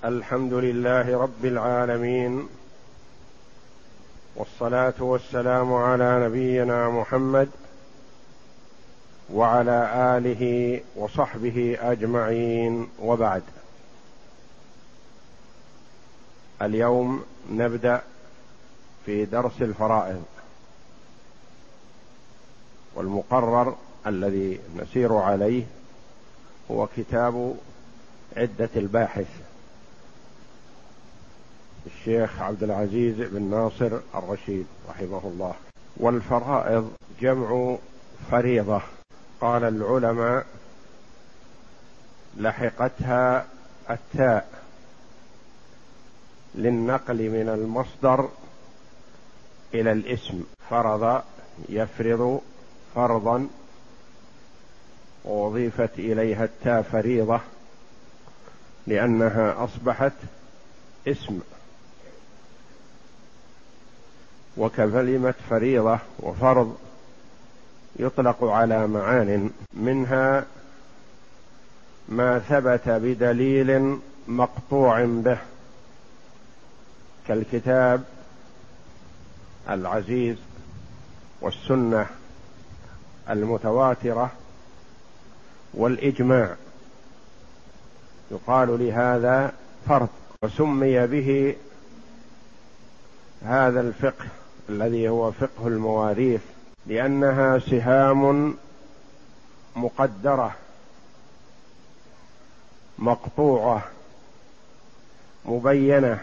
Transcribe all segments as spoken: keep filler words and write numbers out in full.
الحمد لله رب العالمين، والصلاة والسلام على نبينا محمد وعلى آله وصحبه أجمعين، وبعد. اليوم نبدأ في درس الفرائض، والمقرر الذي نسير عليه هو كتاب عدة الباحث الشيخ عبد العزيز بن ناصر الرشيد رحمه الله. والفرائض جمع فريضة. قال العلماء: لحقتها التاء للنقل من المصدر إلى الاسم، فرض يفرض فرضا، وأضيفت إليها التاء فريضة لأنها أصبحت اسم. وكلمة فريضة وفرض يطلق على معان، منها ما ثبت بدليل مقطوع به كالكتاب العزيز والسنة المتواترة والإجماع، يقال لهذا فرض. وسمي به هذا الفقه الذي هو فقه المواريث لأنها سهام مقدرة مقطوعة مبينة،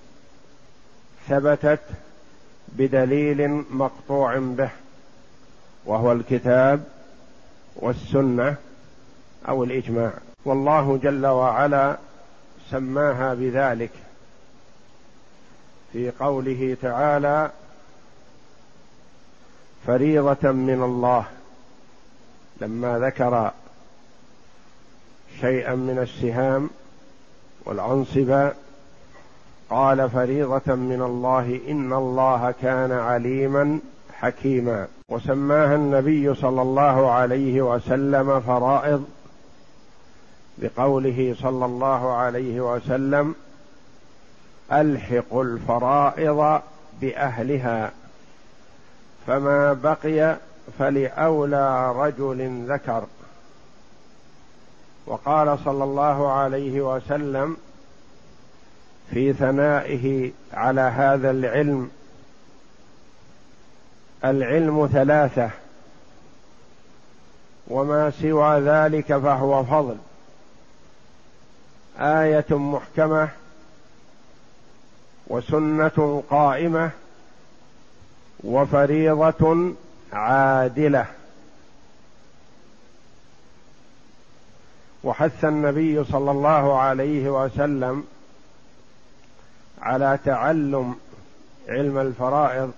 ثبتت بدليل مقطوع به، وهو الكتاب والسنة أو الإجماع. والله جل وعلا سماها بذلك في قوله تعالى: فريضة من الله، لما ذكر شيئا من السهام والأنصبة قال: فريضة من الله إن الله كان عليما حكيما. وسماها النبي صلى الله عليه وسلم فرائض بقوله صلى الله عليه وسلم: ألحقوا الفرائض بأهلها، فما بقي فلأولى رجل ذكر. وقال صلى الله عليه وسلم في ثنائه على هذا العلم: العلم ثلاثة، وما سوى ذلك فهو فضل، آية محكمة، وسنة قائمة، وفريضة عادلة. وحث النبي صلى الله عليه وسلم على تعلم علم الفرائض،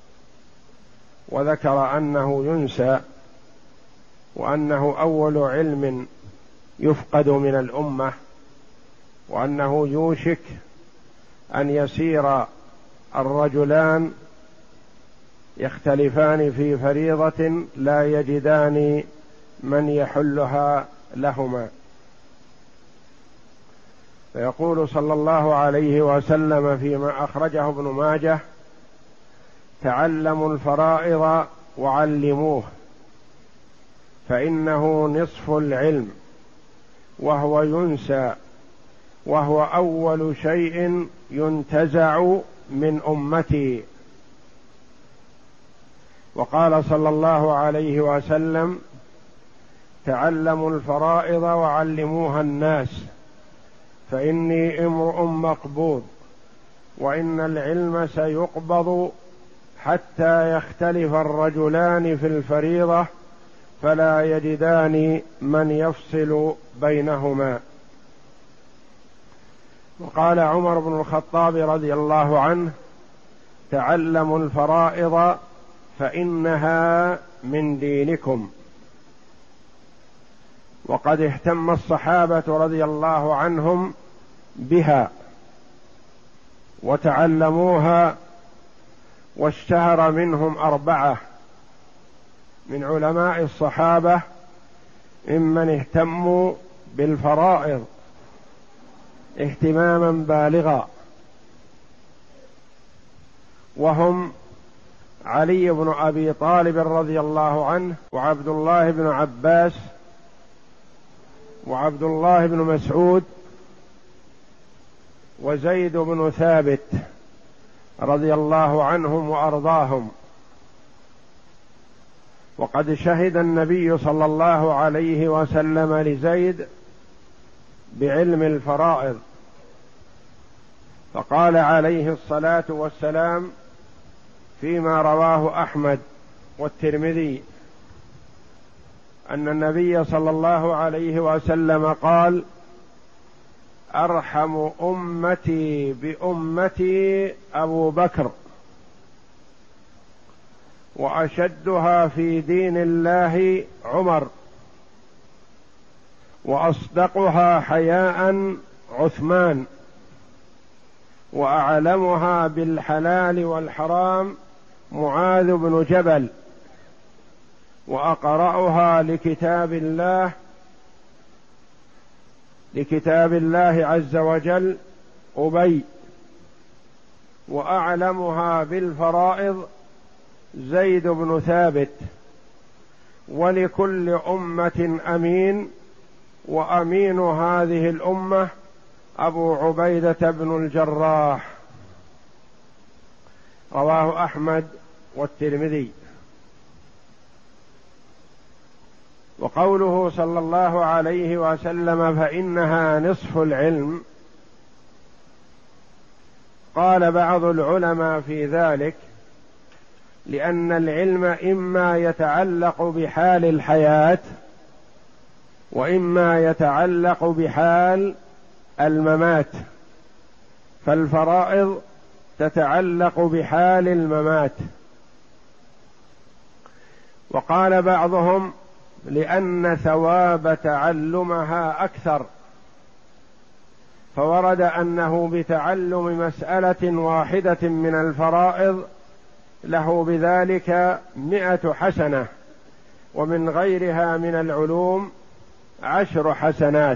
وذكر أنه ينسى، وأنه أول علم يفقد من الأمة، وأنه يوشك أن يسير الرجلان يختلفان في فريضة لا يجدان من يحلها لهما. فيقول صلى الله عليه وسلم فيما أخرجه ابن ماجه: تعلموا الفرائض وعلموه، فإنه نصف العلم، وهو ينسى، وهو أول شيء ينتزع من أمتي. وقال صلى الله عليه وسلم: تعلموا الفرائض وعلموها الناس، فإني امرؤ مقبوض، وإن العلم سيقبض حتى يختلف الرجلان في الفريضة فلا يجدان من يفصل بينهما. وقال عمر بن الخطاب رضي الله عنه: تعلموا الفرائض فإنها من دينكم. وقد اهتم الصحابة رضي الله عنهم بها وتعلموها، واشتهر منهم أربعة من علماء الصحابة ممن اهتموا بالفرائض اهتماما بالغا، وهم علي بن أبي طالب رضي الله عنه، وعبد الله بن عباس، وعبد الله بن مسعود، وزيد بن ثابت رضي الله عنهم وأرضاهم. وقد شهد النبي صلى الله عليه وسلم لزيد بعلم الفرائض، فقال عليه الصلاة والسلام فيما رواه أحمد والترمذي أن النبي صلى الله عليه وسلم قال: أرحم أمتي بأمتي أبو بكر، وأشدها في دين الله عمر، وأصدقها حياء عثمان، وأعلمها بالحلال والحرام معاذ بن جبل، وأقرأها لكتاب الله لكتاب الله عز وجل أبي، وأعلمها بالفرائض زيد بن ثابت. ولكل أمة أمين، وأمين هذه الأمة أبو عبيدة بن الجراح. رواه أحمد والترمذي. وقوله صلى الله عليه وسلم فإنها نصف العلم، قال بعض العلماء في ذلك لأن العلم إما يتعلق بحال الحياة، وإما يتعلق بحال الممات، فالفرائض تتعلق بحال الممات. وقال بعضهم لأن ثواب تعلمها أكثر، فورد أنه بتعلم مسألة واحدة من الفرائض له بذلك مئة حسنة، ومن غيرها من العلوم عشر حسنات.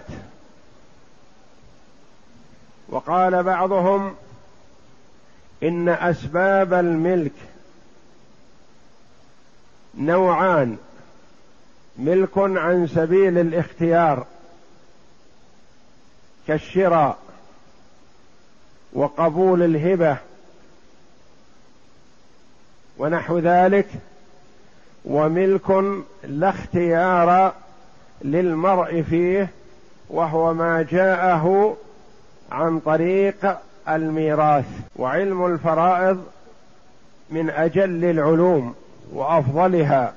وقال بعضهم إن أسباب الملك نوعان: ملك عن سبيل الاختيار كالشراء وقبول الهبة ونحو ذلك، وملك لا اختيار للمرء فيه، وهو ما جاءه عن طريق الميراث. وعلم الفرائض من أجل العلوم وأفضلها،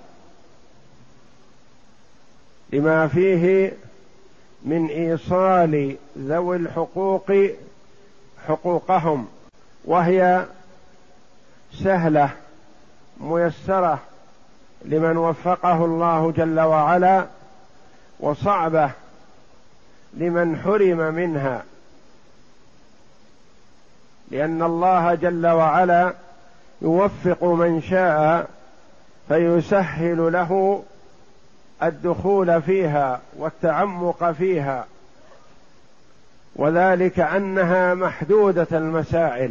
لما فيه من إيصال ذوي الحقوق حقوقهم، وهي سهلة ميسرة لمن وفقه الله جل وعلا، وصعبة لمن حرم منها، لأن الله جل وعلا يوفق من شاء فيسهل له الدخول فيها والتعمق فيها، وذلك أنها محدودة المسائل،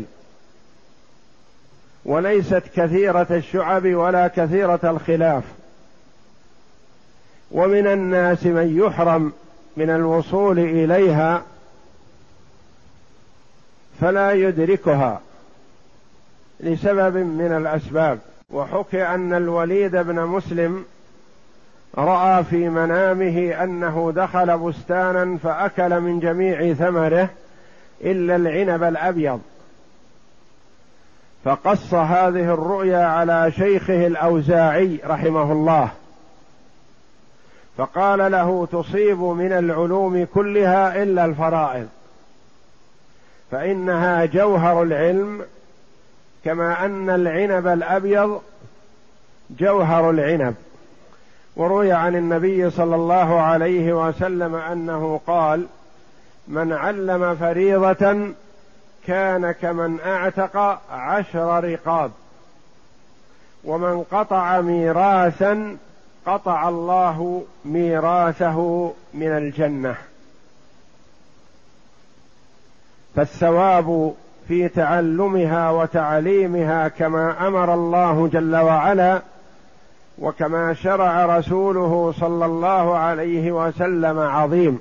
وليست كثيرة الشعب ولا كثيرة الخلاف. ومن الناس من يحرم من الوصول إليها فلا يدركها لسبب من الأسباب. وحكي أن الوليد بن مسلم رأى في منامه أنه دخل بستانا فأكل من جميع ثمره إلا العنب الأبيض، فقص هذه الرؤيا على شيخه الأوزاعي رحمه الله، فقال له: تصيب من العلوم كلها إلا الفرائض، فإنها جوهر العلم، كما أن العنب الأبيض جوهر العنب. وروي عن النبي صلى الله عليه وسلم أنه قال: من علم فريضة كان كمن أعتق عشر رقاب، ومن قطع ميراثا قطع الله ميراثه من الجنة. فالثواب في تعلمها وتعليمها كما أمر الله جل وعلا وكما شرع رسوله صلى الله عليه وسلم عظيم،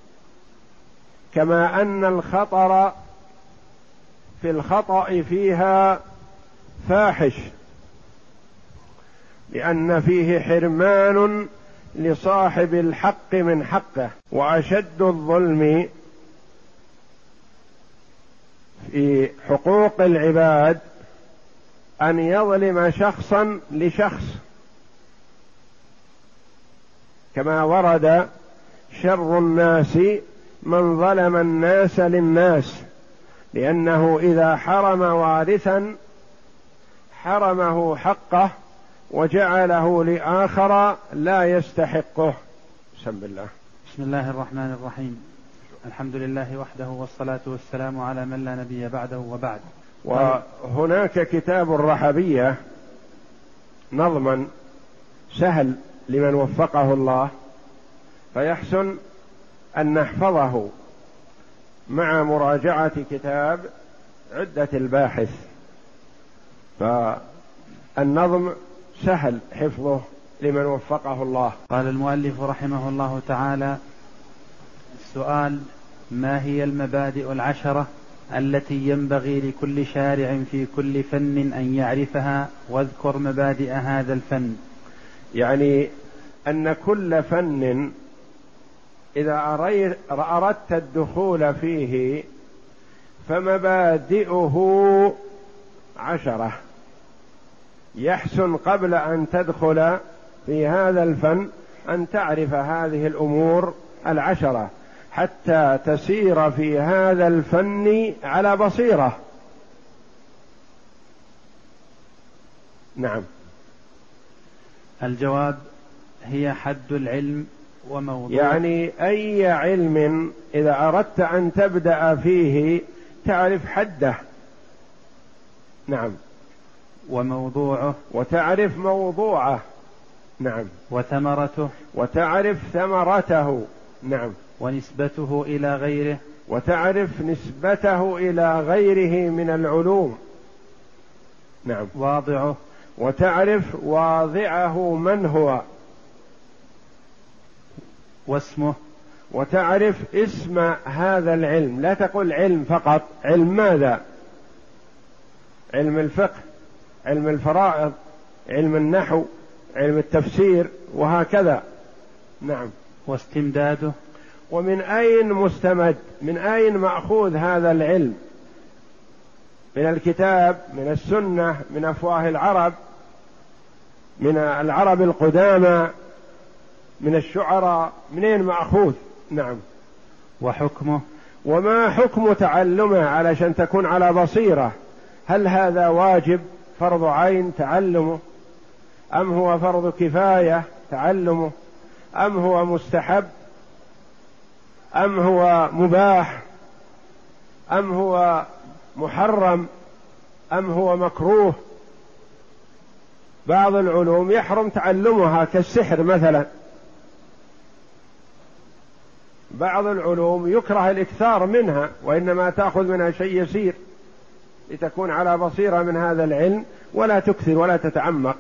كما أن الخطر في الخطأ فيها فاحش، لأن فيه حرمان لصاحب الحق من حقه. وأشد الظلم في حقوق العباد أن يظلم شخصا لشخص، كما ورد: شر الناس من ظلم الناس للناس، لأنه إذا حرم وارثا حرمه حقه وجعله لآخر لا يستحقه. بسم الله. بسم الله الرحمن الرحيم. الحمد لله وحده والصلاة والسلام على من لا نبي بعده وبعد. وهناك كتاب الرحبية نظما سهل لمن وفقه الله، فيحسن أن نحفظه مع مراجعة كتاب عدة الباحث، فالنظم سهل حفظه لمن وفقه الله. قال المؤلف رحمه الله تعالى: السؤال: ما هي المبادئ العشرة التي ينبغي لكل شارع في كل فن أن يعرفها، واذكر مبادئ هذا الفن. يعني أن كل فن إذا أردت الدخول فيه فمبادئه عشرة، يحسن قبل أن تدخل في هذا الفن أن تعرف هذه الأمور العشرة حتى تسير في هذا الفن على بصيرة. نعم. الجواب: هي حد العلم وموضوع. يعني أي علم إذا أردت أن تبدأ فيه تعرف حده. نعم. وموضوعه. وتعرف موضوعه. نعم. وثمرته. وتعرف ثمرته. نعم. ونسبته إلى غيره. وتعرف نسبته إلى غيره من العلوم. نعم. واضعه. وتعرف واضعه من هو. واسمه. وتعرف اسم هذا العلم، لا تقول علم فقط. علم ماذا؟ علم الفقه، علم الفرائض، علم النحو، علم التفسير، وهكذا. نعم. واستمداده. ومن أين مستمد، من أين مأخوذ هذا العلم؟ من الكتاب، من السنة، من أفواه العرب، من العرب القدامى، من الشعراء، منين مأخوذ؟ نعم. وحكمه. وما حكم تعلمه علشان تكون على بصيرة؟ هل هذا واجب فرض عين تعلمه، أم هو فرض كفاية تعلمه، أم هو مستحب، أم هو مباح، أم هو محرم، أم هو مكروه؟ بعض العلوم يحرم تعلمها كالسحر مثلا، بعض العلوم يكره الإكثار منها، وإنما تأخذ منها شيء يسير لتكون على بصيرة من هذا العلم ولا تكثر ولا تتعمق.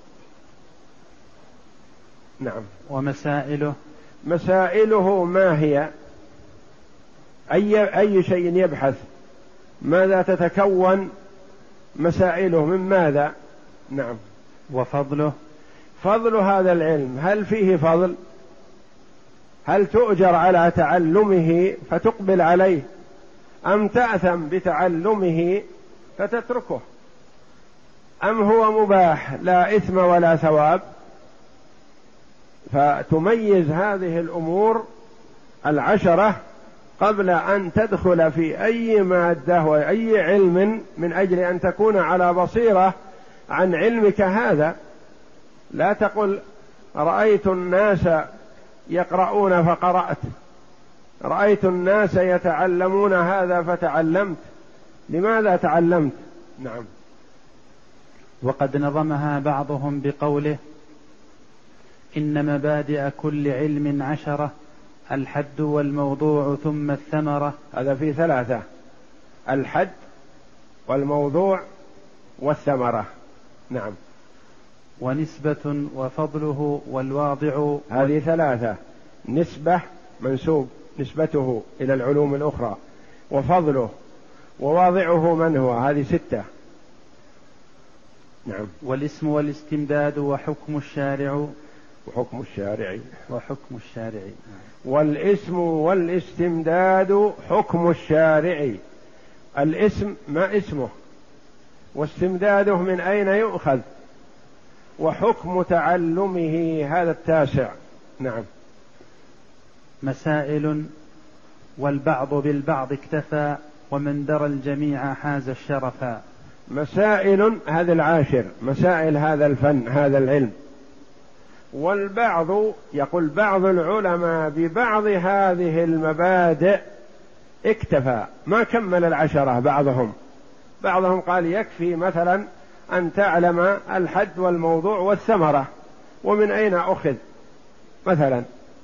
نعم. ومسائله. مسائله ما هي؟ أي أي شيء يبحث، ماذا تتكون مسائله، من ماذا؟ نعم. وفضله. فضل هذا العلم، هل فيه فضل؟ هل تؤجر على تعلمه فتقبل عليه، أم تأثم بتعلمه فتتركه، أم هو مباح لا إثم ولا ثواب؟ فتميز هذه الأمور العشرة قبل أن تدخل في أي مادة وأي علم، من أجل أن تكون على بصيرة عن علمك هذا. لا تقل رأيت الناس يقرؤون فقرأت، رأيت الناس يتعلمون هذا فتعلمت. لماذا تعلمت؟ نعم. وقد نظمها بعضهم بقوله: إن مبادئ كل علم عشرة، الحد والموضوع ثم الثمرة. هذا في ثلاثة. الحد والموضوع والثمرة. نعم. ونسبة وفضله والواضع. هذه ثلاثة: نسبة منسوب نسبته إلى العلوم الأخرى، وفضله، وواضعه من هو، هذه ستة. نعم. والاسم والاستمداد وحكم الشارع. وحكم الشارع. وحكم الشارع. والاسم والاستمداد حكم الشارع. الاسم ما اسمه، واستمداده من أين يؤخذ، وحكم تعلمه هذا التاسع. نعم. مسائل. والبعض بالبعض اكتفى ومن درى الجميع حاز الشرفا. مسائل هذا العاشر، مسائل هذا الفن هذا العلم. والبعض يقول بعض العلماء ببعض هذه المبادئ اكتفى، ما كمل العشرة. بعضهم بعضهم قال يكفي مثلا أن تعلم الحد والموضوع والثمرة ومن أين أخذ مثلا.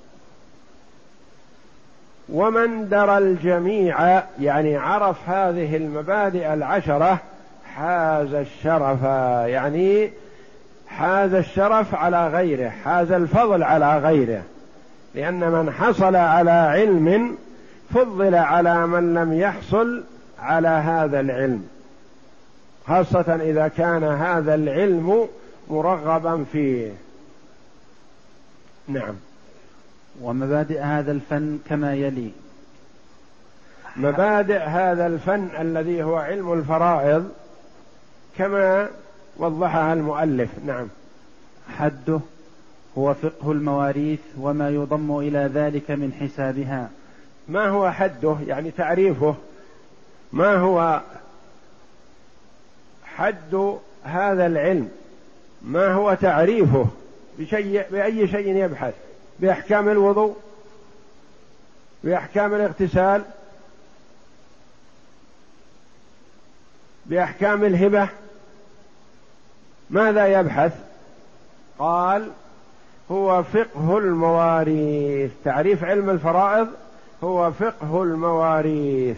ومن درى الجميع يعني عرف هذه المبادئ العشرة حاز الشرف، يعني حاز الشرف على غيره، حاز الفضل على غيره، لأن من حصل على علم فضل على من لم يحصل على هذا العلم، خاصة إذا كان هذا العلم مرغبا فيه. نعم. ومبادئ هذا الفن كما يلي. مبادئ هذا الفن الذي هو علم الفرائض كما وضحها المؤلف. نعم. حده هو فقه المواريث وما يضم إلى ذلك من حسابها. ما هو حده يعني تعريفه؟ ما هو حد هذا العلم؟ ما هو تعريفه؟ بشيء بأي شيء يبحث؟ بأحكام الوضوء، بأحكام الاغتسال، بأحكام الهبة، ماذا يبحث؟ قال هو فقه المواريث. تعريف علم الفرائض هو فقه المواريث.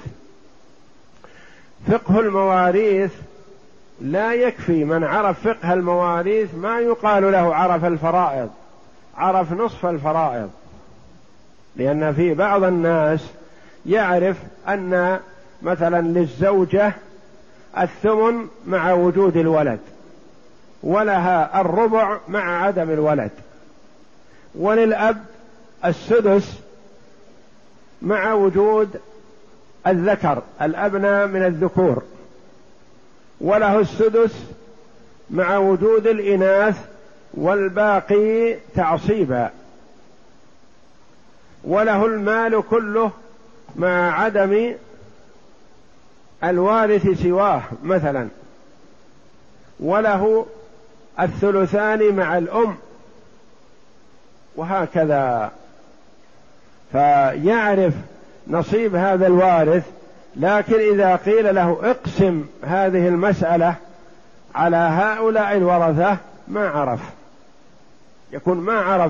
فقه المواريث لا يكفي من عرف فقه المواريث ما يقال له عرف الفرائض، عرف نصف الفرائض، لأن في بعض الناس يعرف أن مثلا للزوجة الثمن مع وجود الولد، ولها الربع مع عدم الولد، وللأب السدس مع وجود الذكر الأبناء من الذكور، وله السدس مع وجود الإناث والباقي تعصيبا، وله المال كله مع عدم الوارث سواه مثلا، وله الثلثان مع الأم، وهكذا. فيعرف نصيب هذا الوارث، لكن إذا قيل له اقسم هذه المسألة على هؤلاء الورثة ما عرف، يكون ما عرف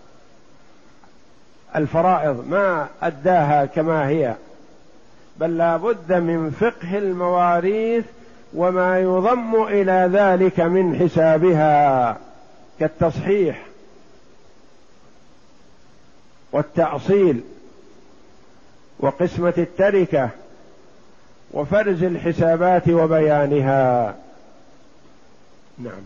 الفرائض، ما أداها كما هي، بل لا بد من فقه المواريث وما يضم إلى ذلك من حسابها كالتصحيح والتأصيل وقسمة التركة وفرز الحسابات وبيانها. نعم.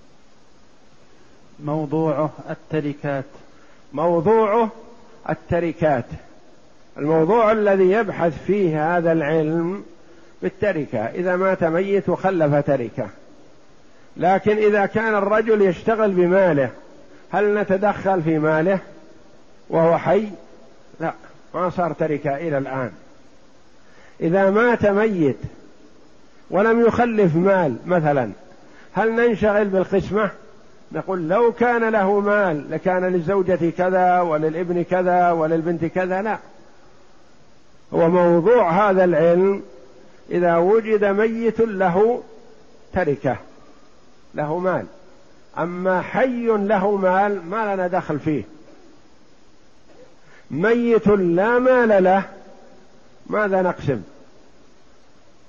موضوعه التركات. موضوعه التركات، الموضوع الذي يبحث فيه هذا العلم بالتركة، إذا مات ميت وخلف تركة. لكن إذا كان الرجل يشتغل بماله هل نتدخل في ماله وهو حي؟ لا، ما صار تركة إلى الآن. إذا مات ميت ولم يخلف مال مثلا هل ننشغل بالقسمة؟ نقول لو كان له مال لكان للزوجة كذا وللابن كذا وللبنت كذا. لا، هو موضوع هذا العلم إذا وجد ميت له تركة له مال، أما حي له مال ما لنا دخل فيه. ميت لا مال له ماذا نقسم؟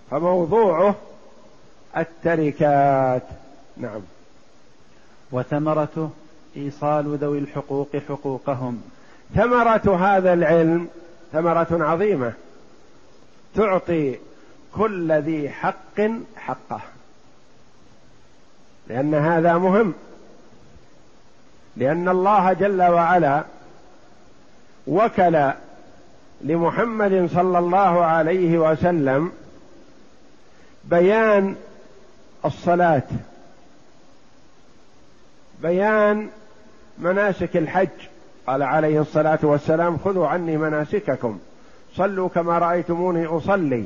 فموضوعه التركات. نعم. وثمرته إيصال ذوي الحقوق حقوقهم. ثمرة هذا العلم ثمرة عظيمة، تعطي كل ذي حق حقه، لأن هذا مهم، لأن الله جل وعلا وكل لمحمد صلى الله عليه وسلم بيان الصلاة، بيان مناسك الحج، قال عليه الصلاة والسلام: خذوا عني مناسككم صلوا كما رأيتموني أصلي.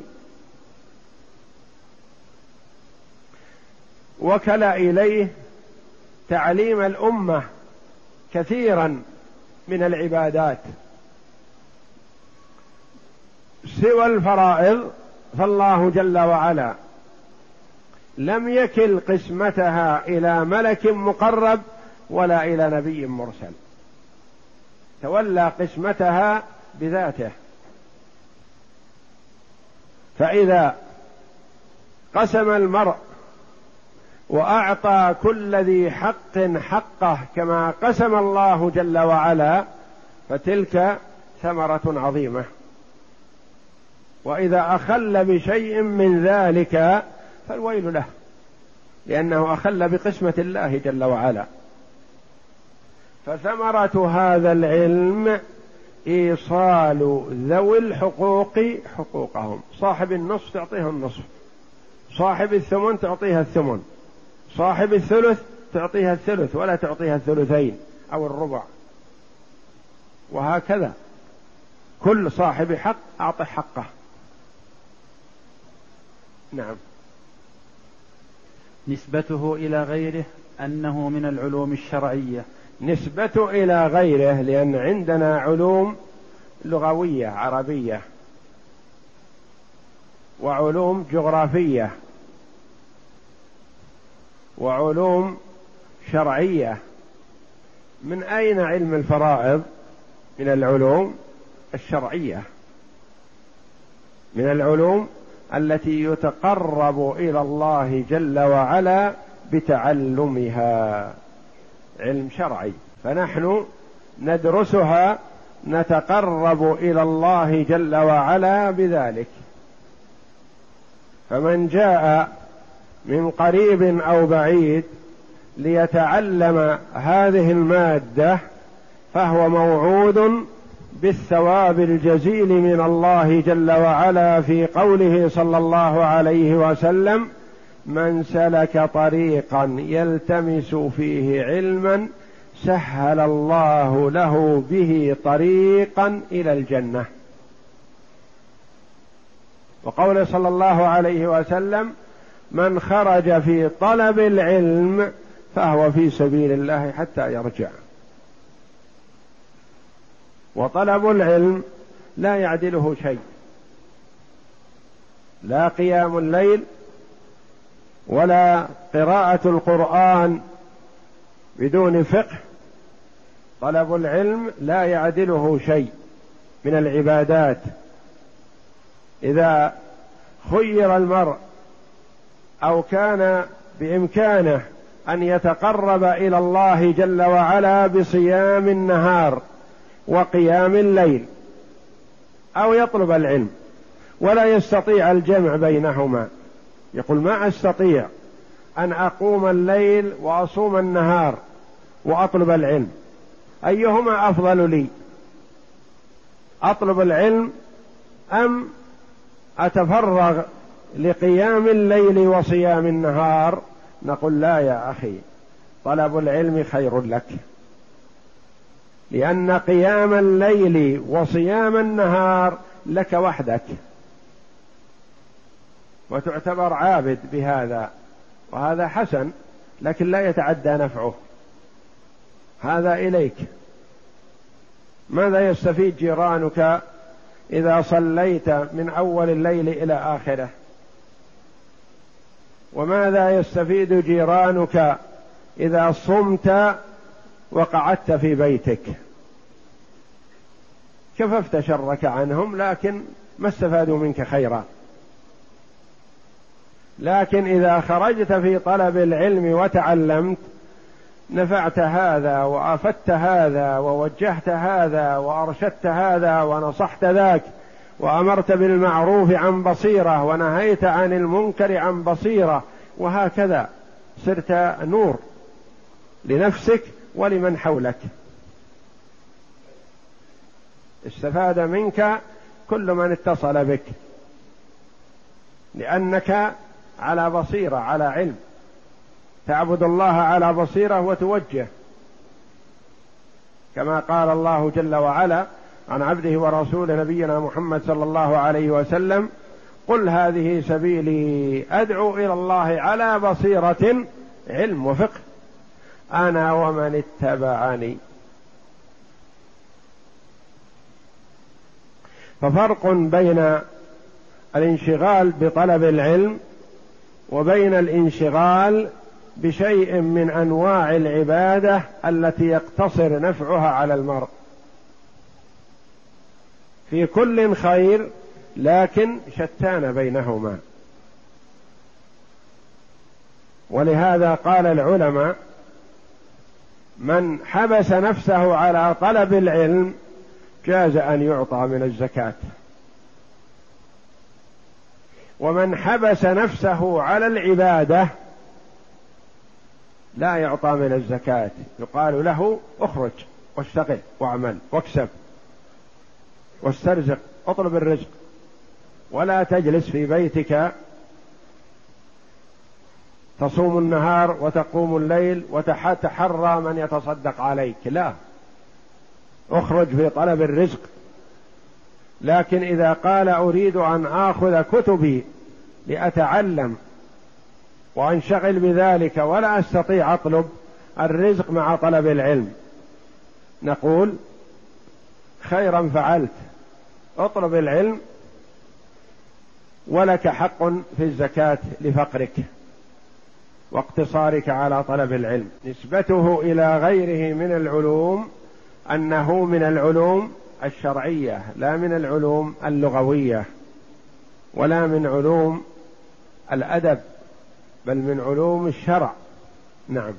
وكل إليه تعليم الأمة كثيرا من العبادات سوى الفرائض، فالله جل وعلا لم يكل قسمتها إلى ملك مقرب ولا إلى نبي مرسل، تولى قسمتها بذاته. فإذا قسم المرء وأعطى كل ذي حق حقه كما قسم الله جل وعلا، فتلك ثمرة عظيمة. وإذا أخل بشيء من ذلك فالويل له، لأنه أخل بقسمة الله جل وعلا. فثمرة هذا العلم إيصال ذوي الحقوق حقوقهم، صاحب النصف تعطيه النصف، صاحب الثمن تعطيها الثمن، صاحب الثلث تعطيها الثلث ولا تعطيها الثلثين أو الربع، وهكذا كل صاحب حق أعطه حقه. نعم. نسبته إلى غيره أنه من العلوم الشرعية. نسبته إلى غيره لأن عندنا علوم لغوية عربية، وعلوم جغرافية، وعلوم شرعية. من أين علم الفرائض؟ من العلوم الشرعية، من العلوم التي يتقرب إلى الله جل وعلا بتعلمها، علم شرعي، فنحن ندرسها نتقرب إلى الله جل وعلا بذلك. فمن جاء من قريب أو بعيد ليتعلم هذه المادة فهو موعود بالثواب الجزيل من الله جل وعلا في قوله صلى الله عليه وسلم: من سلك طريقا يلتمس فيه علما سهل الله له به طريقا إلى الجنة. وقوله صلى الله عليه وسلم: من خرج في طلب العلم فهو في سبيل الله حتى يرجع. وطلب العلم لا يعدله شيء، لا قيام الليل ولا قراءة القرآن بدون فقه. طلب العلم لا يعدله شيء من العبادات. إذا خير المرء أو كان بإمكانه أن يتقرب إلى الله جل وعلا بصيام النهار وقيام الليل، أو يطلب العلم ولا يستطيع الجمع بينهما، يقول: ما أستطيع أن أقوم الليل وأصوم النهار وأطلب العلم، أيهما أفضل لي؟ أطلب العلم أم أتفرغ لقيام الليل وصيام النهار؟ نقول: لا يا أخي، طلب العلم خير لك، لأن قيام الليل وصيام النهار لك وحدك، وتعتبر عابد بهذا، وهذا حسن، لكن لا يتعدى نفعه، هذا إليك. ماذا يستفيد جيرانك إذا صليت من أول الليل إلى آخره؟ وماذا يستفيد جيرانك إذا صمت وقعدت في بيتك؟ كففت شرك عنهم، لكن ما استفادوا منك خيرا. لكن إذا خرجت في طلب العلم وتعلمت نفعت هذا وأفدت هذا ووجهت هذا وأرشدت هذا ونصحت ذاك وأمرت بالمعروف عن بصيرة ونهيت عن المنكر عن بصيرة، وهكذا صرت نور لنفسك ولمن حولك. استفاد منك كل من اتصل بك، لأنك على بصيرة، على علم، تعبد الله على بصيرة وتوجه، كما قال الله جل وعلا عن عبده ورسوله نبينا محمد صلى الله عليه وسلم: قل هذه سبيلي أدعو إلى الله على بصيرة، علم وفقه، أنا ومن اتبعني. ففرق بين الانشغال بطلب العلم وبين الانشغال بشيء من أنواع العبادة التي يقتصر نفعها على المرء. في كل خير لكن شتان بينهما. ولهذا قال العلماء: من حبس نفسه على طلب العلم جاز أن يعطى من الزكاة، ومن حبس نفسه على العبادة لا يعطى من الزكاة، يقال له: اخرج واشتغل واعمل واكسب واسترزق، اطلب الرزق، ولا تجلس في بيتك تصوم النهار وتقوم الليل وتحرى من يتصدق عليك، لا، اخرج في طلب الرزق. لكن إذا قال: أريد أن آخذ كتبي لأتعلم وأنشغل بذلك ولا أستطيع أطلب الرزق مع طلب العلم، نقول: خيرا فعلت، اطلب العلم ولك حق في الزكاة لفقرك واقتصارك على طلب العلم. نسبته إلى غيره من العلوم أنه من العلوم الشرعية، لا من العلوم اللغوية ولا من علوم الأدب، بل من علوم الشرع. نعم.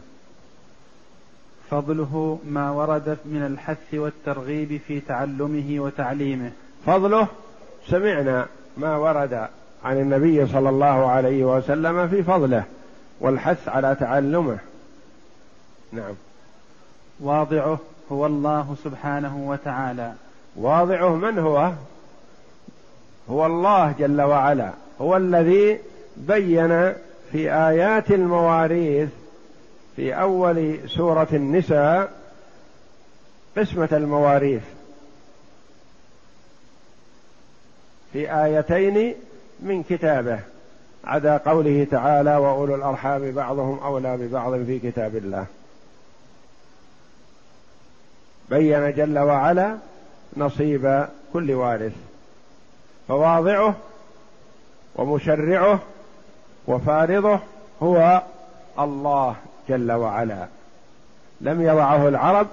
فضله ما ورد من الحث والترغيب في تعلمه وتعليمه. فضله سمعنا ما ورد عن النبي صلى الله عليه وسلم في فضله والحث على تعلمه. نعم. واضعه هو الله سبحانه وتعالى. واضعه من هو؟ هو الله جل وعلا، هو الذي بين في آيات المواريث في أول سورة النساء قسمة المواريث في آيتين من كتابه، عدا قوله تعالى: وأولو الأرحام بعضهم أولى ببعض في كتاب الله. بين جل وعلا نصيب كل وارث، فواضعه ومشرعه وفارضه هو الله جل وعلا، لم يضعه العرب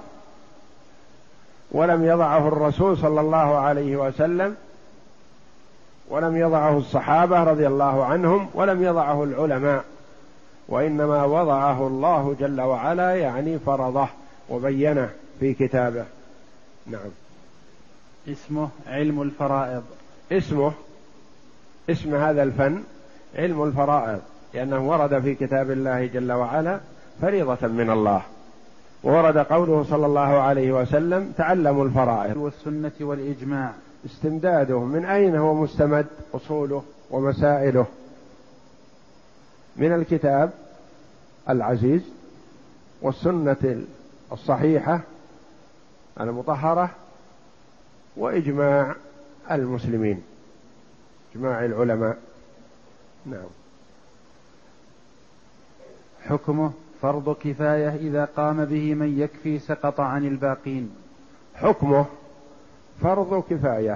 ولم يضعه الرسول صلى الله عليه وسلم ولم يضعه الصحابة رضي الله عنهم ولم يضعه العلماء، وإنما وضعه الله جل وعلا، يعني فرضه وبينه في كتابه. نعم. اسمه علم الفرائض. اسمه اسم هذا الفن علم الفرائض، لأنه ورد في كتاب الله جل وعلا فريضة من الله، وورد قوله صلى الله عليه وسلم: تعلموا الفرائض. والسنة والإجماع. استمداده من أين هو مستمد؟ أصوله ومسائله من الكتاب العزيز والسنة الصحيحة المطهرة وإجماع المسلمين، إجماع العلماء. نعم. حكمه فرض كفاية إذا قام به من يكفي سقط عن الباقين. حكمه فرض كفاية.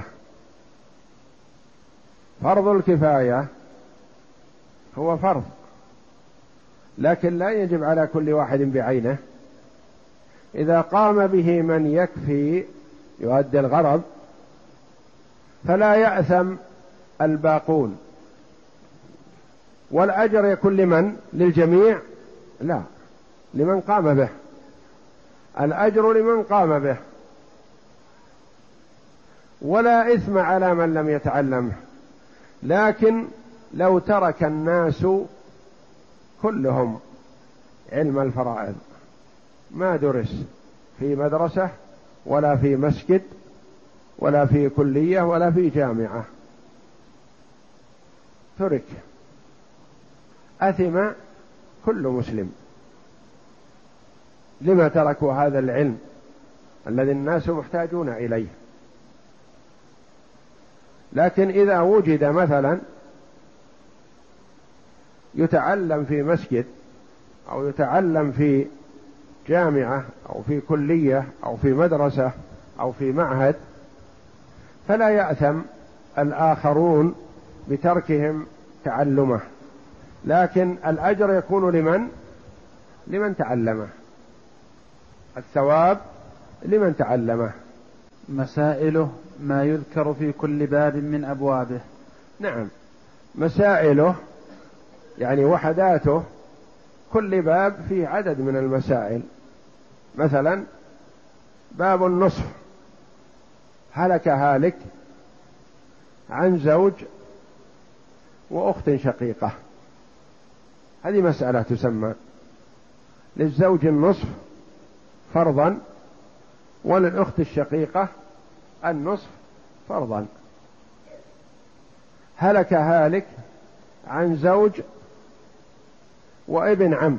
فرض الكفاية هو فرض، لكن لا يجب على كل واحد بعينه. إذا قام به من يكفي يؤدي الغرض فلا يأثم الباقون، والأجر يكون لمن؟ للجميع؟ لا، لمن قام به، الأجر لمن قام به، ولا إثم على من لم يتعلمه. لكن لو ترك الناس كلهم علم الفرائض، ما درس في مدرسة ولا في مسجد ولا في كلية ولا في جامعة، ترك، أثم كل مسلم. لما تركوا هذا العلم الذي الناس محتاجون إليه؟ لكن إذا وجد مثلا يتعلم في مسجد أو يتعلم في جامعة أو في كلية أو في مدرسة أو في معهد، فلا يأثم الآخرون بتركهم تعلمه، لكن الأجر يكون لمن؟ لمن تعلمه، الثواب لمن تعلمه. مسائله ما يذكر في كل باب من أبوابه. نعم، مسائله يعني وحداته، كل باب فيه عدد من المسائل. مثلا باب النصف، هلك هالك عن زوج وأخت شقيقة، هذه مسألة تسمى للزوج النصف فرضا وللأخت الشقيقة النصف فرضا. هلك هالك عن زوج وابن عم،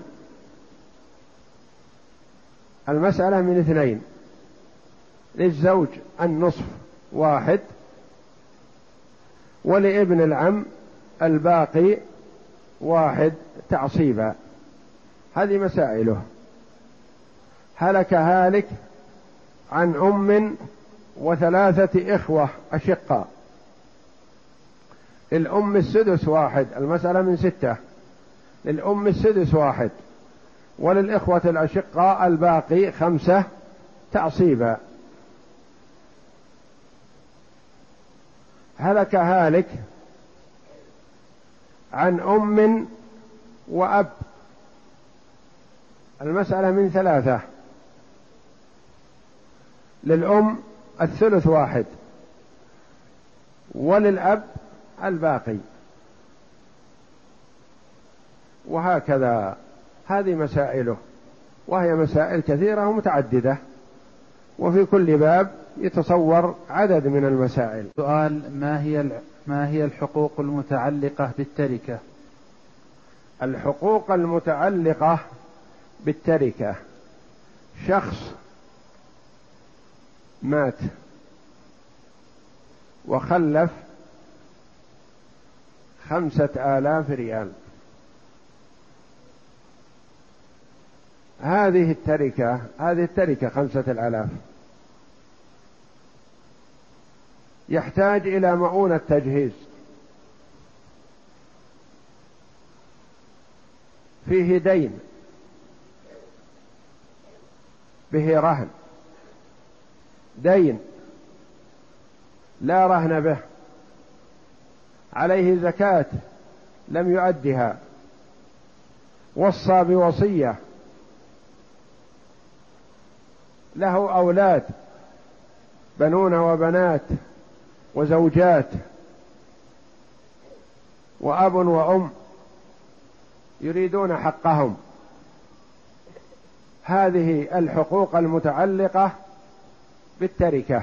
المسألة من اثنين، للزوج النصف واحد ولابن العم الباقي واحد تعصيبا، هذه مسائله. هلك هالك عن أم وثلاثة إخوة أشقاء، للأم السدس واحد، المسألة من ستة، للأم السدس واحد وللإخوة الأشقاء الباقي خمسة تعصيبا. هلك هالك عن أم وأب، المسألة من ثلاثة، للأم الثلث واحد وللأب الباقي، وهكذا. هذه مسائله، وهي مسائل كثيرة ومتعددة، وفي كل باب يتصور عدد من المسائل. سؤال: ما هي ما هي الحقوق المتعلقة بالتركة؟ الحقوق المتعلقة بالتركة: شخص مات وخلف خمسة آلاف ريال، هذه التركة هذه التركة خمسة الآلاف، يحتاج إلى مؤونة تجهيز، فيه دين به رهن، دين لا رهن به، عليه زكاة لم يؤدها، وصى بوصية، له أولاد بنون وبنات وزوجات وأب وأم يريدون حقهم. هذه الحقوق المتعلقة بالتركة.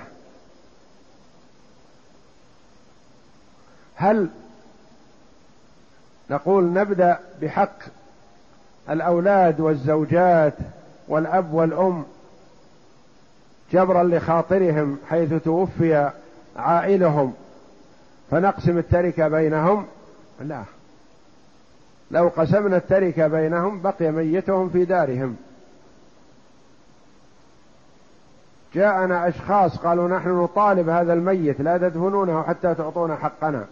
هل نقول نبدأ بحق الأولاد والزوجات والأب والأم جبرا لخاطرهم حيث توفي عائلهم فنقسم التركة بينهم؟ لا، لو قسمنا التركة بينهم بقي ميتهم في دارهم. جاءنا أشخاص قالوا نحن نطالب هذا الميت لا تدفنونه حتى تعطونا حقنا،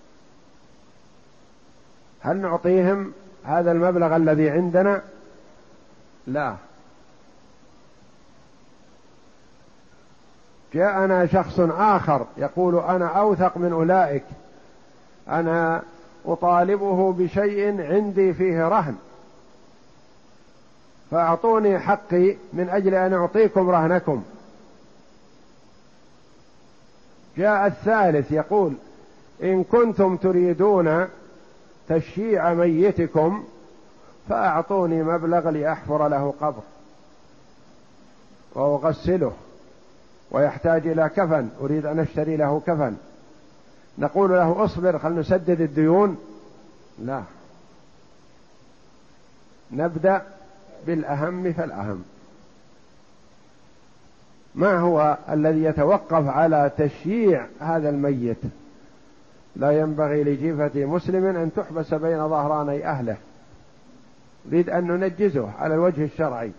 هل نعطيهم هذا المبلغ الذي عندنا؟ لا. جاءنا شخص آخر يقول أنا أوثق من أولئك، أنا أطالبه بشيء عندي فيه رهن، فأعطوني حقي من أجل أن أعطيكم رهنكم. جاء الثالث يقول: إن كنتم تريدون تشييع ميتكم فأعطوني مبلغ لأحفر له قبر وأغسله، ويحتاج إلى كفن، أريد أن أشتري له كفن. نقول له: أصبر خل نسدد الديون؟ لا، نبدأ بالأهم فالأهم. ما هو الذي يتوقف على تشييع هذا الميت؟ لا ينبغي لجيفة مسلم أن تحبس بين ظهراني أهله. نريد أن ننجزه على الوجه الشرعي،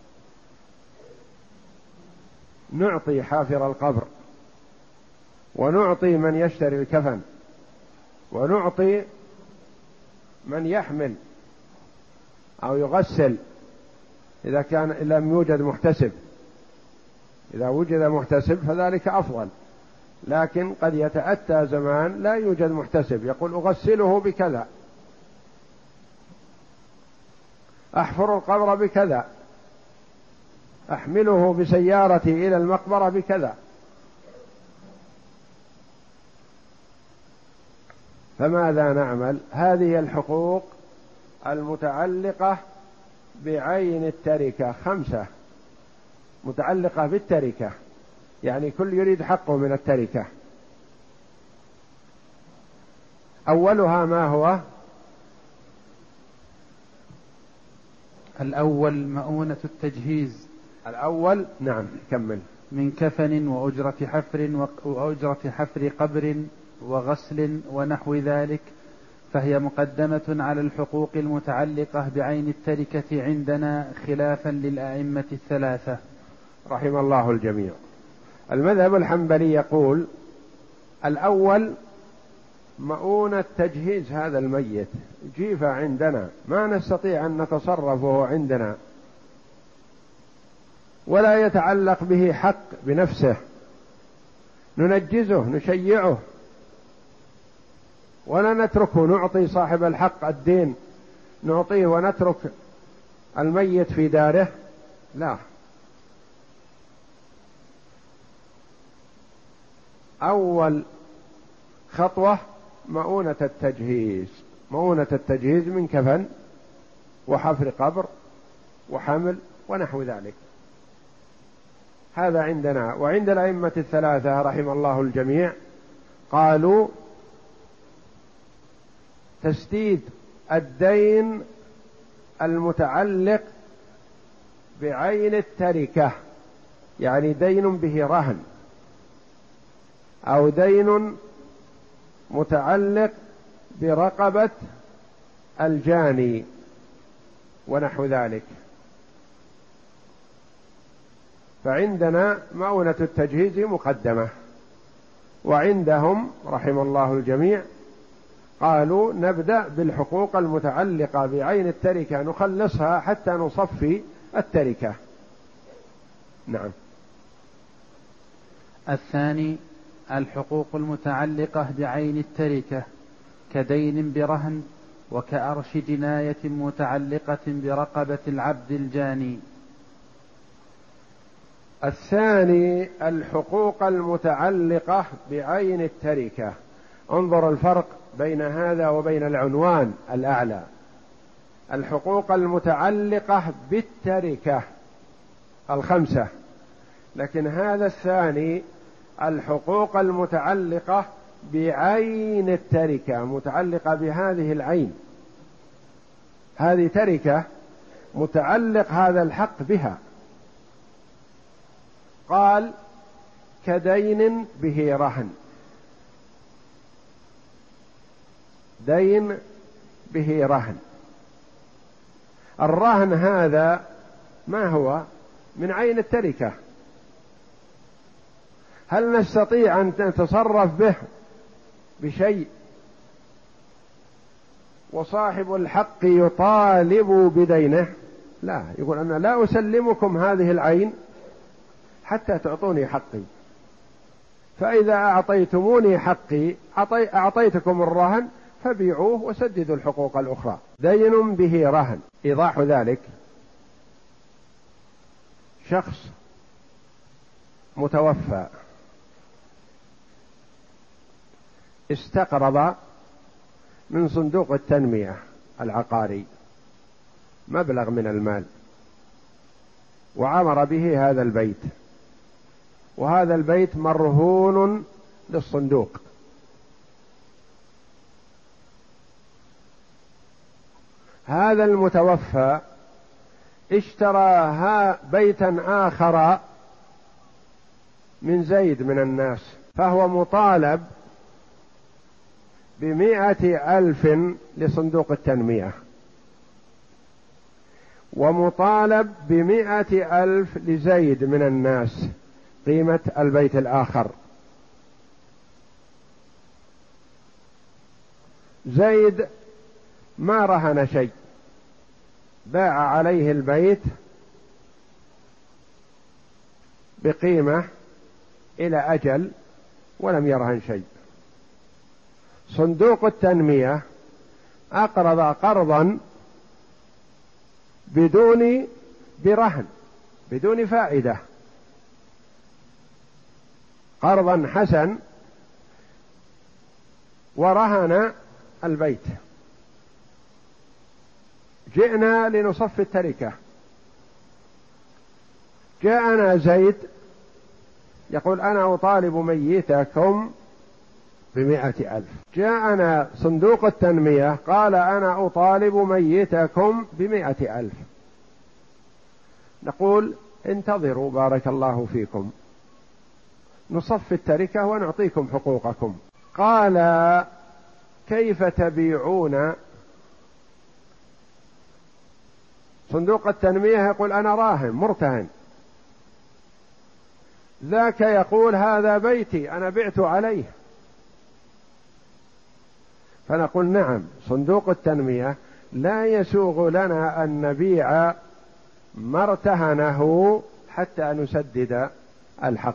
نعطي حافر القبر، ونعطي من يشتري الكفن، ونعطي من يحمل أو يغسل إذا كان لم يوجد محتسب. إذا وجد محتسب فذلك أفضل، لكن قد يتأتى زمان لا يوجد محتسب، يقول: أغسله بكذا، أحفر القبر بكذا، أحمله بسيارتي إلى المقبرة بكذا. فماذا نعمل؟ هذه الحقوق المتعلقة بعين التركة خمسة، متعلقة بالتركة، يعني كل يريد حقه من التركة. أولها ما هو؟ الأول مؤونة التجهيز. الأول نعم، كمل. من كفن وأجرة حفر وأجرة حفر قبر وغسل ونحو ذلك، فهي مقدمة على الحقوق المتعلقة بعين التركة عندنا، خلافا للأئمة الثلاثة رحم الله الجميع. المذهب الحنبلي يقول: الأول مؤونة تجهيز هذا الميت، جيفة عندنا ما نستطيع أن نتصرفه عندنا، ولا يتعلق به حق بنفسه، ننجزه نشيعه ولا نتركه، نعطي صاحب الحق الدين نعطيه ونترك الميت في داره، لا. أول خطوة مؤونة التجهيز. مؤونة التجهيز من كفن وحفر قبر وحمل ونحو ذلك، هذا عندنا. وعند الأئمة الثلاثة رحم الله الجميع قالوا: تسديد الدين المتعلق بعين التركة، يعني دين به رهن، أو دين متعلق برقبة الجاني ونحو ذلك، فعندنا مؤونة التجهيز مقدمة. وعندهم رحم الله الجميع قالوا: نبدأ بالحقوق المتعلقة بعين التركة، نخلصها حتى نصفي التركة. نعم. الثاني الحقوق المتعلقة بعين التركة، كدين برهن، وكأرش جناية متعلقة برقبة العبد الجاني. الثاني الحقوق المتعلقة بعين التركة. انظر الفرق بين هذا وبين العنوان الأعلى. الحقوق المتعلقة بالتركة الخمسة، لكن هذا الثاني الحقوق المتعلقة بعين التركة، متعلقة بهذه العين، هذه تركة متعلق هذا الحق بها. قال: كدين به رهن، دين به رهن. الرهن هذا ما هو؟ من عين التركة. هل نستطيع أن نتصرف به بشيء وصاحب الحق يطالب بدينه؟ لا، يقول: أنا لا أسلمكم هذه العين حتى تعطوني حقي، فإذا أعطيتموني حقي أعطيتكم الرهن، فبيعوه وسددوا الحقوق الأخرى. دين به رهن. إيضاح ذلك: شخص متوفى استقرض من صندوق التنمية العقاري مبلغ من المال وعمر به هذا البيت، وهذا البيت مرهون للصندوق. هذا المتوفى اشترى بيتا آخر من زيد من الناس، فهو مطالب بمائة ألف لصندوق التنمية، ومطالب بمائة ألف لزيد من الناس قيمة البيت الآخر. زيد ما رهن شيء، باع عليه البيت بقيمة إلى أجل ولم يرهن شيء. صندوق التنمية أقرض قرضا بدون برهن بدون فائدة، قرضا حسن، ورهن البيت. جئنا لنصفي التركة، جاءنا زيد يقول أنا أطالب ميتكم بمائة ألف، جاءنا صندوق التنمية قال أنا أطالب ميتكم بمائة ألف. نقول انتظروا بارك الله فيكم، نصفي التركة ونعطيكم حقوقكم. قال كيف تبيعون؟ صندوق التنمية يقول أنا راهن مرتهن، ذاك يقول هذا بيتي أنا بعت عليه. فنقول نعم، صندوق التنمية لا يسوغ لنا أن نبيع ما ارتهنه حتى نسدد الحق.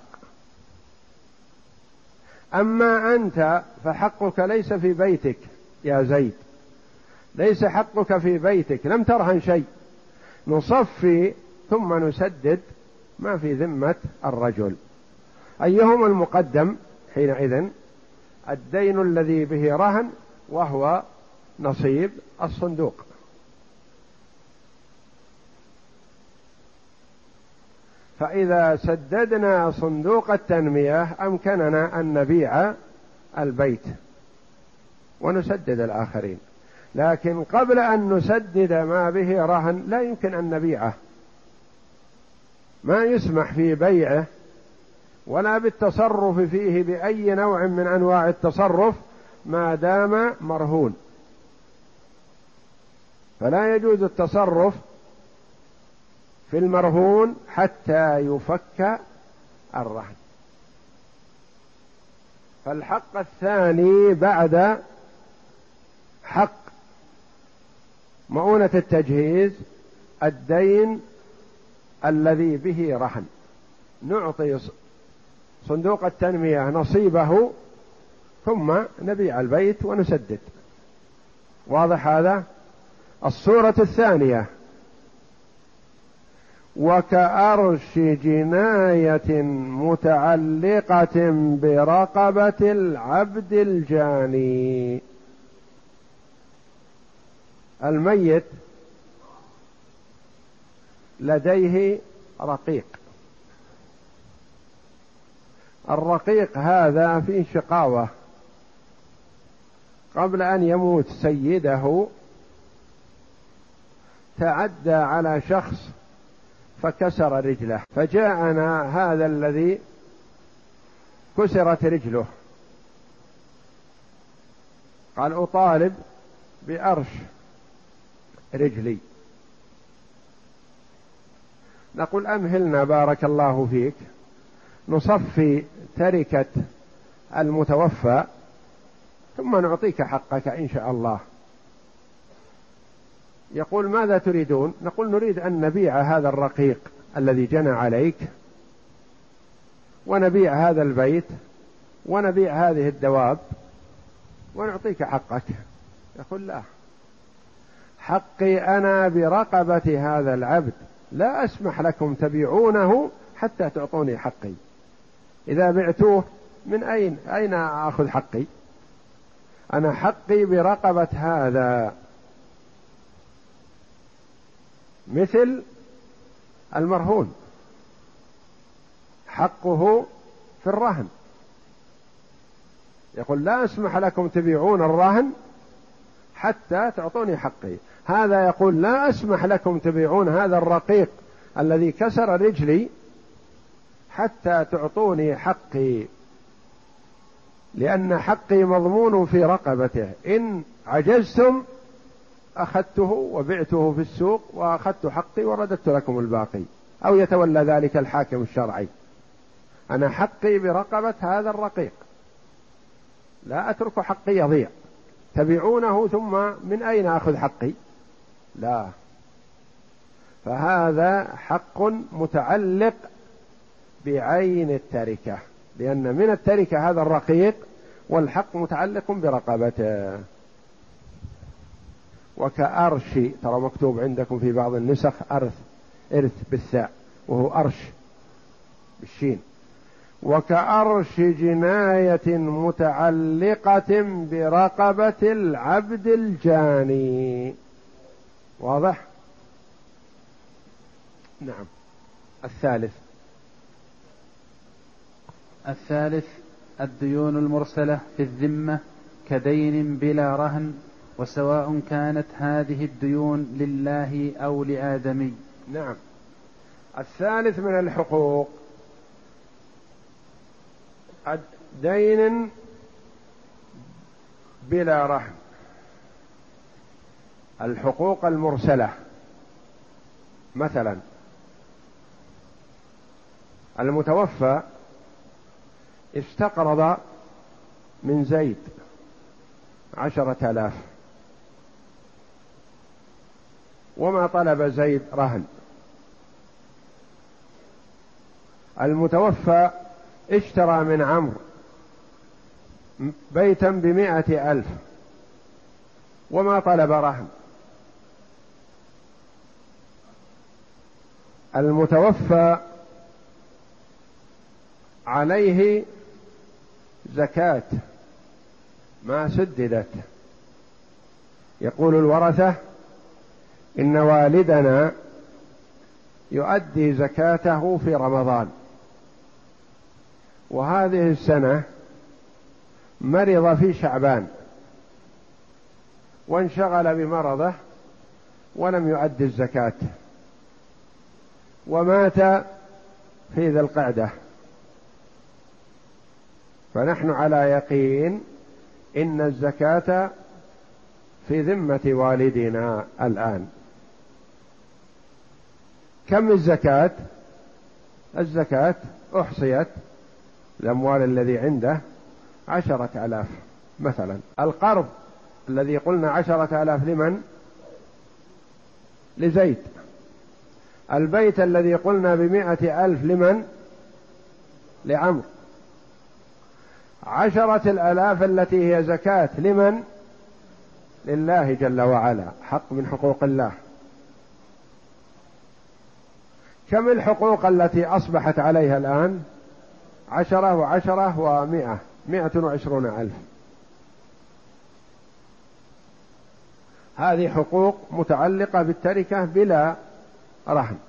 أما أنت فحقك ليس في بيتك يا زيد، ليس حقك في بيتك، لم ترهن شيء، نصفي ثم نسدد ما في ذمة الرجل. أيهما المقدم حينئذ؟ الدين الذي به رهن وهو نصيب الصندوق. فإذا سددنا صندوق التنمية أمكننا أن نبيع البيت ونسدد الآخرين، لكن قبل أن نسدد ما به رهن لا يمكن أن نبيعه، ما يسمح في بيعه ولا بالتصرف فيه بأي نوع من أنواع التصرف ما دام مرهون، فلا يجوز التصرف في المرهون حتى يفك الرهن. فالحق الثاني بعد حق مؤونة التجهيز الدين الذي به رهن، نعطي صندوق التنمية نصيبه ثم نبيع البيت ونسدد. واضح هذا؟ الصورة الثانية: وكأرش جناية متعلقة برقبة العبد الجاني. الميت لديه رقيق، الرقيق هذا فيه شقاوة، قبل أن يموت سيده تعدى على شخص فكسر رجله، فجاءنا هذا الذي كسرت رجله قال أطالب بأرش رجلي. نقول أمهلنا بارك الله فيك، نصفي تركة المتوفى ثم نعطيك حقك إن شاء الله. يقول ماذا تريدون؟ نقول نريد أن نبيع هذا الرقيق الذي جنى عليك، ونبيع هذا البيت، ونبيع هذه الدواب، ونعطيك حقك. يقول لا، حقي أنا برقبة هذا العبد، لا أسمح لكم تبيعونه حتى تعطوني حقي. إذا بعتوه من أين أين أخذ حقي؟ أنا حقي برقبة هذا. مثل المرهون حقه في الرهن، يقول لا أسمح لكم تبيعون الرهن حتى تعطوني حقي. هذا يقول لا أسمح لكم تبيعون هذا الرقيق الذي كسر رجلي حتى تعطوني حقي، لأن حقي مضمون في رقبته، إن عجزتم أخذته وبعته في السوق وأخذت حقي ورددت لكم الباقي، أو يتولى ذلك الحاكم الشرعي. أنا حقي برقبة هذا الرقيق، لا أترك حقي يضيع. تبيعونه ثم من أين أخذ حقي؟ لا، فهذا حق متعلق بعين التركة، لأن من التركة هذا الرقيق والحق متعلق برقبته. وكأرش، ترى مكتوب عندكم في بعض النسخ أرث، إرث بالثاء وهو أرش بالشين. وكأرش جناية متعلقة برقبة العبد الجاني. واضح؟ نعم. الثالث الثالث الديون المرسلة في الذمة كدين بلا رهن، وسواء كانت هذه الديون لله أو لآدمي. نعم. الثالث من الحقوق دين بلا رهن، الحقوق المرسلة. مثلا المتوفى استقرض من زيد عشرة آلاف وما طلب زيد رهن. المتوفى اشترى من عمرو بيتا بمائة ألف وما طلب رهن. المتوفى عليه زكاة ما سددت، يقول الورثة إن والدنا يؤدي زكاته في رمضان، وهذه السنة مرض في شعبان وانشغل بمرضه ولم يؤدي الزكاة ومات في ذي القعدة، فنحن على يقين إن الزكاة في ذمة والدنا الآن. كم الزكاة؟ الزكاة أحصيت الأموال الذي عنده عشرة آلاف مثلا. القرض الذي قلنا عشرة آلاف لمن؟ لزيد. البيت الذي قلنا بمائة ألف لمن؟ لعمرو. عشرة الآلاف التي هي زكاة لمن؟ لله جل وعلا، حق من حقوق الله. كم الحقوق التي أصبحت عليها الآن؟ عشرة وعشرة ومائة، مائة وعشرون ألف. هذه حقوق متعلقة بالتركة بلا رهن.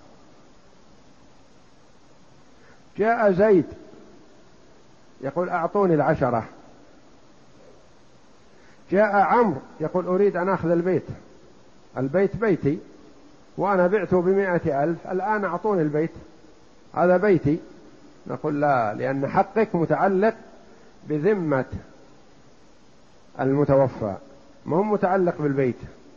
جاء زيد يقول أعطوني العشرة، جاء عمرو يقول أريد أن أخذ البيت، البيت بيتي وأنا بعته بمائة ألف، الآن أعطوني البيت، هذا بيتي. نقول لا، لأن حقك متعلق بذمة المتوفى، ما هو متعلق بالبيت.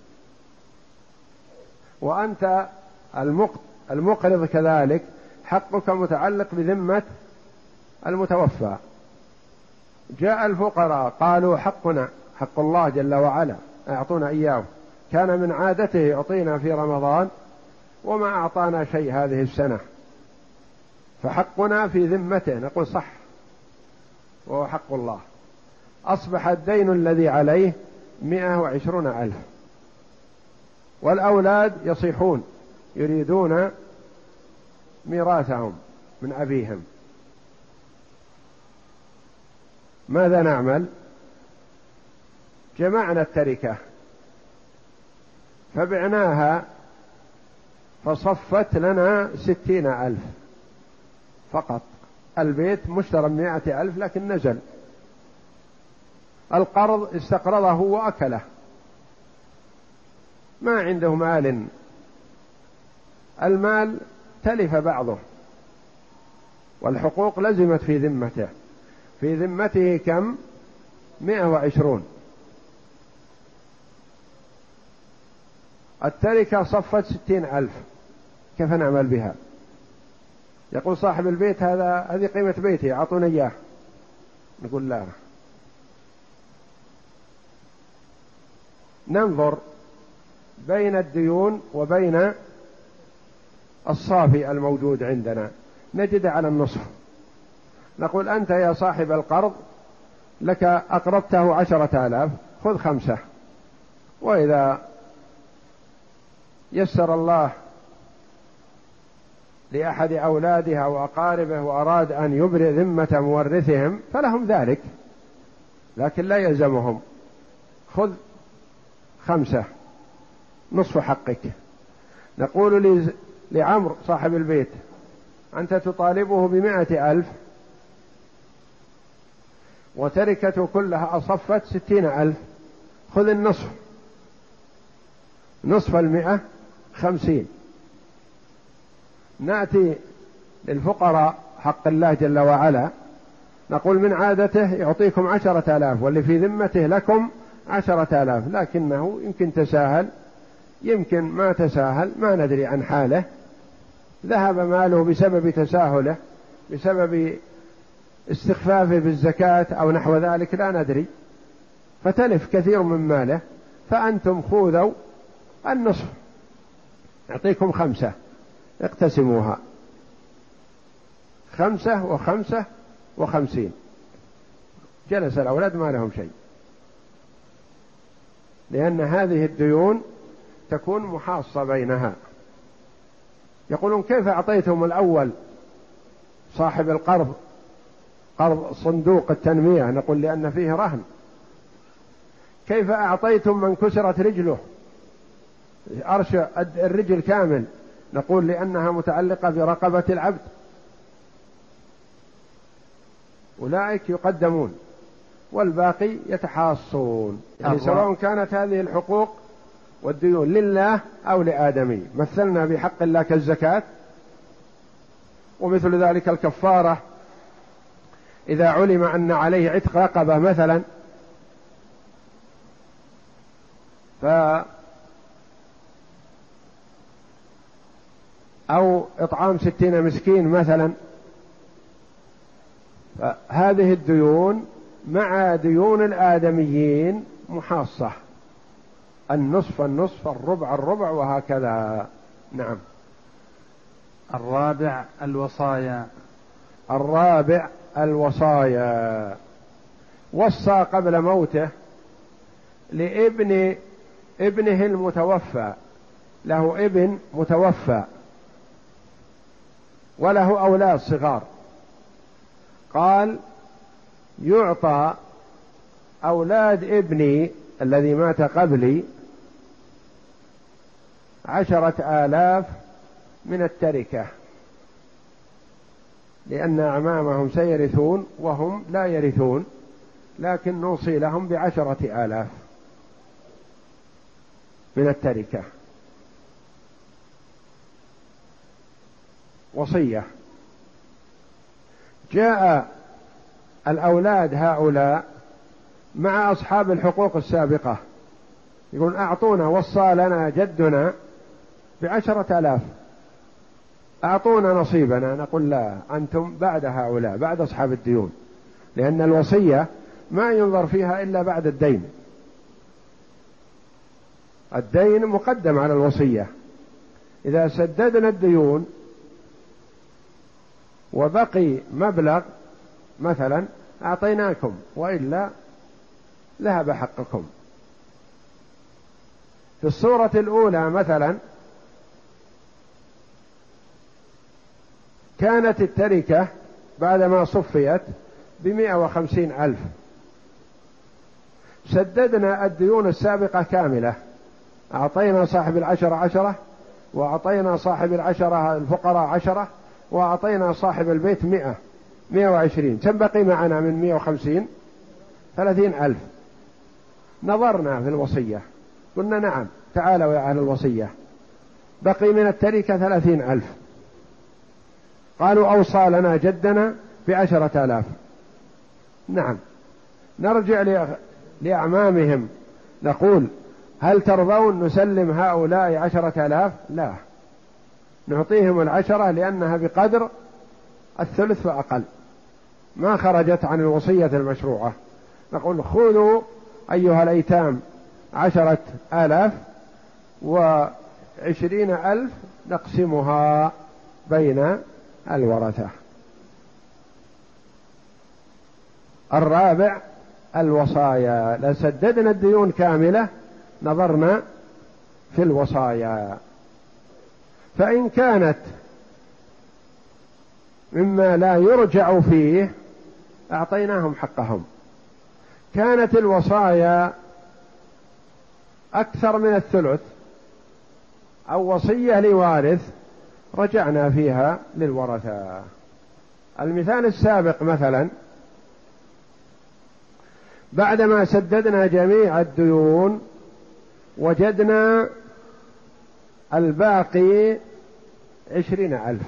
وأنت المقرض كذلك حقك متعلق بذمة المتوفى. جاء الفقراء قالوا حقنا حق الله جل وعلا أعطونا إياه، كان من عادته يعطينا في رمضان وما أعطانا شيء هذه السنة، فحقنا في ذمته. نقول صح، وهو حق الله. أصبح الدين الذي عليه مئة وعشرون ألف، والأولاد يصيحون يريدون ميراثهم من أبيهم. ماذا نعمل؟ جمعنا التركة فبعناها فصفت لنا ستين ألف فقط. البيت مشترى مئة ألف لكن نزل، القرض استقرضه وأكله، ما عنده مال، المال تلف بعضه والحقوق لزمت في ذمته، في ذمته كم؟ مئة وعشرون. التركة صفت ستين ألف، كيف نعمل بها؟ يقول صاحب البيت هذا هذه قيمة بيتي أعطوني إياه، نقول لا، ننظر بين الديون وبين الصافي الموجود عندنا نجد على النصف، نقول أنت يا صاحب القرض لك أقرضته عشرة آلاف، خذ خمسة، وإذا يسر الله لأحد أولاده أو أقاربه وأراد أن يبرئ ذمة مورثهم فلهم ذلك، لكن لا يلزمهم، خذ خمسة نصف حقك. نقول لعمر صاحب البيت أنت تطالبه بمائة ألف وتركته كلها أصفت ستين ألف، خذ النصف، نصف المئة خمسين. نأتي للفقراء حق الله جل وعلا نقول من عادته يعطيكم عشرة آلاف واللي في ذمته لكم عشرة آلاف، لكنه يمكن تساهل يمكن ما تساهل، ما ندري عن حاله، ذهب ماله بسبب تساهله بسبب استخفافه بالزكاة أو نحو ذلك لا ندري، فتلف كثير من ماله، فأنتم خذوا النصف، يعطيكم خمسة اقتسموها، خمسة وخمسة وخمسين، جلس الأولاد ما لهم شيء، لأن هذه الديون تكون محاصة بينها. يقولون كيف أعطيتم الأول صاحب القرض قرض صندوق التنمية؟ نقول لأن فيه رهن. كيف أعطيتم من كسرت رجله أرش الرجل كامل؟ نقول لأنها متعلقة برقبة العبد، أولئك يقدمون والباقي يتحاصون، يعني سواء كانت هذه الحقوق والديون لله أو لآدمي. مثلنا بحق الله كالزكاة، ومثل ذلك الكفارة إذا علم أن عليه عتق رقبة مثلا ف أو إطعام ستين مسكين مثلا، فهذه الديون مع ديون الآدميين محاصة، النصف النصف، الربع الربع، وهكذا. نعم. الرابع الوصايا. الرابع الوصايا. وصى قبل موته لابن ابنه المتوفى، له ابن متوفى وله أولاد صغار، قال يعطى أولاد ابني الذي مات قبلي عشرة آلاف من التركة، لأن أعمامهم سيرثون وهم لا يرثون، لكن نوصي لهم بعشرة آلاف من التركة وصية. جاء الأولاد هؤلاء مع أصحاب الحقوق السابقة يقول أعطونا، وصى لنا جدنا بعشرة آلاف، أعطونا نصيبنا. نقول لا، أنتم بعد هؤلاء، بعد أصحاب الديون، لأن الوصية ما ينظر فيها إلا بعد الدين، الدين مقدم على الوصية. إذا سددنا الديون وبقي مبلغ مثلا أعطيناكم، وإلا ذهب حقكم. في الصورة الأولى مثلا كانت التركة بعدما صفيت بمئة وخمسين ألف، سددنا الديون السابقة كاملة، أعطينا صاحب العشرة عشرة، وأعطينا صاحب العشرة الفقراء عشرة، وأعطينا صاحب البيت مئة، مئة وعشرين، كم بقي معنا من مئة وخمسين؟ ثلاثين ألف. نظرنا في الوصية قلنا نعم تعالوا يا أهل الوصية، بقي من التركة ثلاثين ألف. قالوا أوصى لنا جدنا بعشرة آلاف. نعم، نرجع لأعمامهم نقول هل ترضون نسلم هؤلاء عشرة آلاف؟ لا، نعطيهم العشرة لأنها بقدر الثلث فأقل، ما خرجت عن الوصية المشروعة. نقول خذوا أيها الأيتام عشرة آلاف وعشرين ألف نقسمها بين الورثة. الرابع الوصايا، لسددنا الديون كاملة نظرنا في الوصايا، فإن كانت مما لا يرجع فيه أعطيناهم حقهم. كانت الوصايا أكثر من الثلث أو وصية لوارث رجعنا فيها للورثة. المثال السابق مثلا بعدما سددنا جميع الديون وجدنا الباقي عشرين ألف،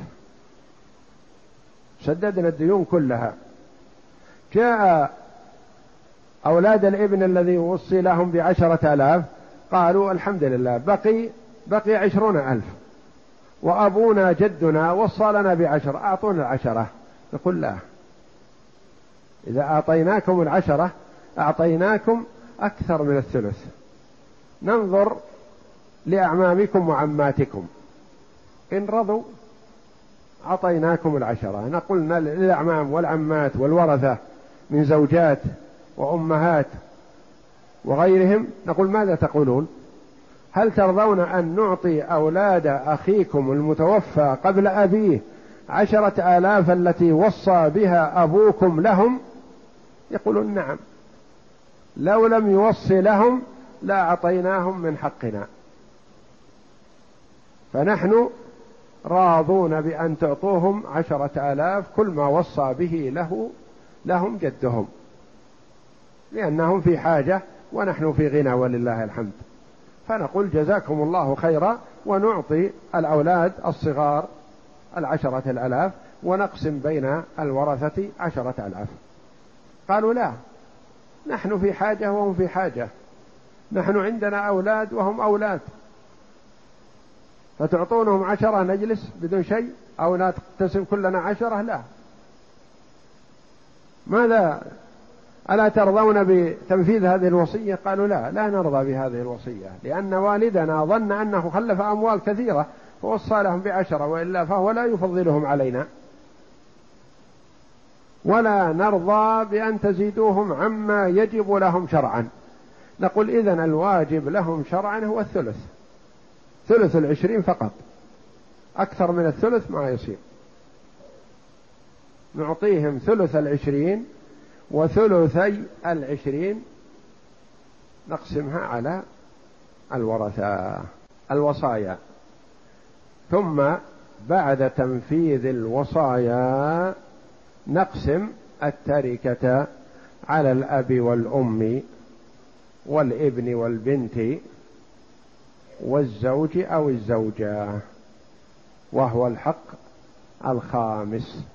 سددنا الديون كلها، جاء أولاد الابن الذي وصي لهم بعشرة آلاف قالوا الحمد لله بقي بقي عشرون ألف، وأبونا جدنا وصى لنا بعشرة، أعطونا العشرة. نقول لا، إذا أعطيناكم العشرة أعطيناكم أكثر من الثلث. ننظر لأعمامكم وعماتكم، إن رضوا أعطيناكم العشرة. نقول للأعمام والعمات والورثة من زوجات وأمهات وغيرهم، نقول ماذا تقولون؟ هل ترضون أن نعطي أولاد أخيكم المتوفى قبل أبيه عشرة آلاف التي وصى بها أبوكم لهم؟ يقولون نعم، لو لم يوصي لهم لا أعطيناهم من حقنا، فنحن راضون بأن تعطوهم عشرة آلاف كل ما وصى به له لهم جدهم، لأنهم في حاجة ونحن في غنى ولله الحمد. فنقول جزاكم الله خيرا، ونعطي الأولاد الصغار العشرة الألاف ونقسم بين الورثة عشرة ألاف. قالوا لا، نحن في حاجة وهم في حاجة، نحن عندنا أولاد وهم أولاد، فتعطونهم عشرة نجلس بدون شيء، أو نقسم كلنا عشرة؟ لا. ماذا ألا ترضون بتنفيذ هذه الوصية؟ قالوا لا، لا نرضى بهذه الوصية، لأن والدنا ظن أنه خلف أموال كثيرة فوصى لهم بعشرة، وإلا فهو لا يفضلهم علينا، ولا نرضى بأن تزيدوهم عما يجب لهم شرعا. نقول إذن الواجب لهم شرعا هو الثلث، ثلث العشرين فقط، أكثر من الثلث ما يصير. نعطيهم ثلث العشرين وثلثي العشرين نقسمها على الورثة. الوصايا، ثم بعد تنفيذ الوصايا نقسم التركة على الأب والأم والابن والبنت والزوج أو الزوجة، وهو الحق الخامس.